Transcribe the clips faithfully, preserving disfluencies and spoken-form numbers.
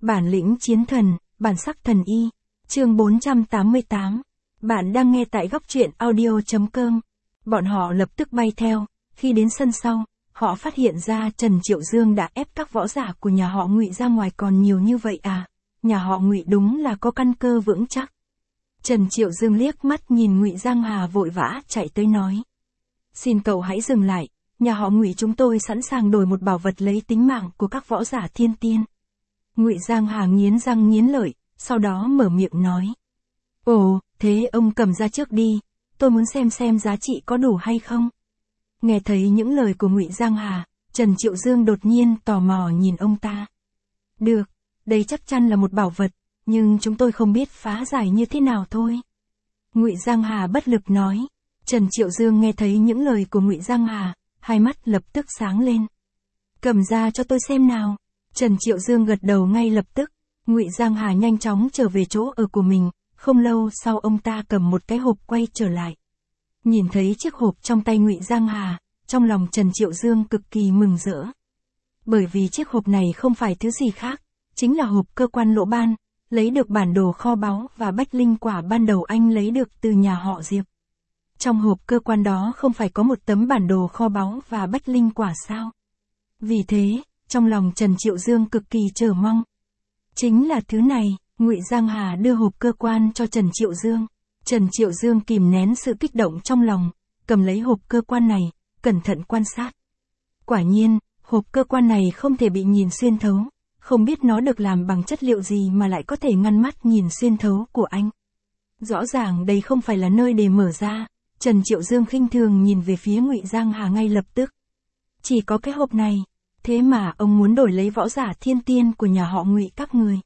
Bản lĩnh chiến thần, bản sắc thần y. Chương bốn trăm tám mươi tám. Bạn đang nghe tại góc truyện audio chấm com. Bọn họ lập tức bay theo, khi đến sân sau, họ phát hiện ra Trần Triệu Dương đã ép các võ giả của nhà họ Ngụy ra ngoài còn nhiều như vậy à, nhà họ Ngụy đúng là có căn cơ vững chắc. Trần Triệu Dương liếc mắt nhìn Ngụy Giang Hà vội vã chạy tới nói. Xin cậu hãy dừng lại, nhà họ Ngụy chúng tôi sẵn sàng đổi một bảo vật lấy tính mạng của các võ giả thiên tiên. Ngụy Giang Hà nghiến răng nghiến lợi, sau đó mở miệng nói. Ồ, thế ông cầm ra trước đi, tôi muốn xem xem giá trị có đủ hay không. Nghe thấy những lời của Ngụy Giang Hà, Trần Triệu Dương đột nhiên tò mò nhìn ông ta. Được, đây chắc chắn là một bảo vật, nhưng chúng tôi không biết phá giải như thế nào thôi. Ngụy Giang Hà bất lực nói. Trần Triệu Dương nghe thấy những lời của Ngụy Giang Hà, hai mắt lập tức sáng lên. Cầm ra cho tôi xem nào. Trần Triệu Dương gật đầu ngay lập tức. Ngụy Giang Hà nhanh chóng trở về chỗ ở của mình, không lâu sau ông ta cầm một cái hộp quay trở lại. Nhìn thấy chiếc hộp trong tay Ngụy Giang Hà, trong lòng Trần Triệu Dương cực kỳ mừng rỡ. Bởi vì chiếc hộp này không phải thứ gì khác, chính là hộp cơ quan Lỗ Ban, lấy được bản đồ kho báu và bách linh quả ban đầu anh lấy được từ nhà họ Diệp. Trong hộp cơ quan đó không phải có một tấm bản đồ kho báu và bách linh quả sao? Vì thế, trong lòng Trần Triệu Dương cực kỳ chờ mong. Chính là thứ này, Ngụy Giang Hà đưa hộp cơ quan cho Trần Triệu Dương. Trần Triệu Dương kìm nén sự kích động trong lòng, cầm lấy hộp cơ quan này, cẩn thận quan sát. Quả nhiên, hộp cơ quan này không thể bị nhìn xuyên thấu, không biết nó được làm bằng chất liệu gì mà lại có thể ngăn mắt nhìn xuyên thấu của anh. Rõ ràng đây không phải là nơi để mở ra. Trần Triệu Dương khinh thường nhìn về phía Ngụy Giang Hà ngay lập tức. Chỉ có cái hộp này, thế mà ông muốn đổi lấy võ giả thiên tiên của nhà họ Ngụy các người.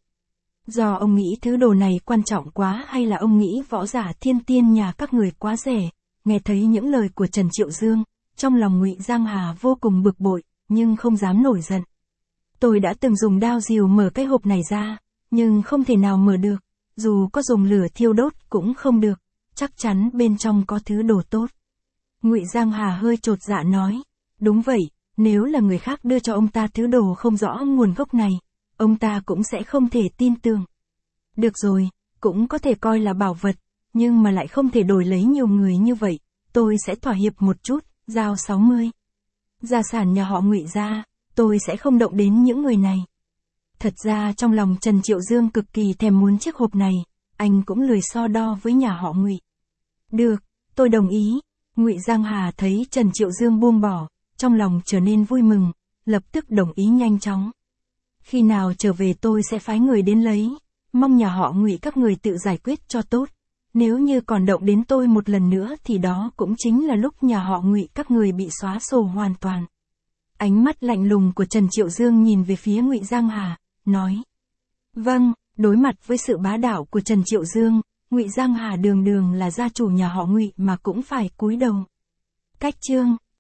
Do ông nghĩ thứ đồ này quan trọng quá hay là ông nghĩ võ giả thiên tiên nhà các người quá rẻ? Nghe thấy những lời của Trần Triệu Dương, trong lòng Ngụy Giang Hà vô cùng bực bội, nhưng không dám nổi giận. Tôi đã từng dùng đao rìu mở cái hộp này ra, nhưng không thể nào mở được, dù có dùng lửa thiêu đốt cũng không được. Chắc chắn bên trong có thứ đồ tốt. Ngụy Giang Hà hơi chột dạ nói. Đúng vậy, nếu là người khác đưa cho ông ta thứ đồ không rõ nguồn gốc này, ông ta cũng sẽ không thể tin tưởng. Được rồi, cũng có thể coi là bảo vật, nhưng mà lại không thể đổi lấy nhiều người như vậy, tôi sẽ thỏa hiệp một chút, giao sáu mươi. Gia sản nhà họ Ngụy ra, tôi sẽ không động đến những người này. Thật ra trong lòng Trần Triệu Dương cực kỳ thèm muốn chiếc hộp này, anh cũng lười so đo với nhà họ Ngụy. Được, tôi đồng ý. Ngụy Giang Hà thấy Trần Triệu Dương buông bỏ, trong lòng trở nên vui mừng, lập tức đồng ý nhanh chóng. Khi nào trở về tôi sẽ phái người đến lấy, mong nhà họ Ngụy các người tự giải quyết cho tốt. Nếu như còn động đến tôi một lần nữa thì đó cũng chính là lúc nhà họ Ngụy các người bị xóa sổ hoàn toàn. Ánh mắt lạnh lùng của Trần Triệu Dương nhìn về phía Ngụy Giang Hà, nói. Vâng, đối mặt với sự bá đạo của Trần Triệu Dương, Ngụy Giang Hà đường đường là gia chủ nhà họ Ngụy mà cũng phải cúi đầu. Cách chương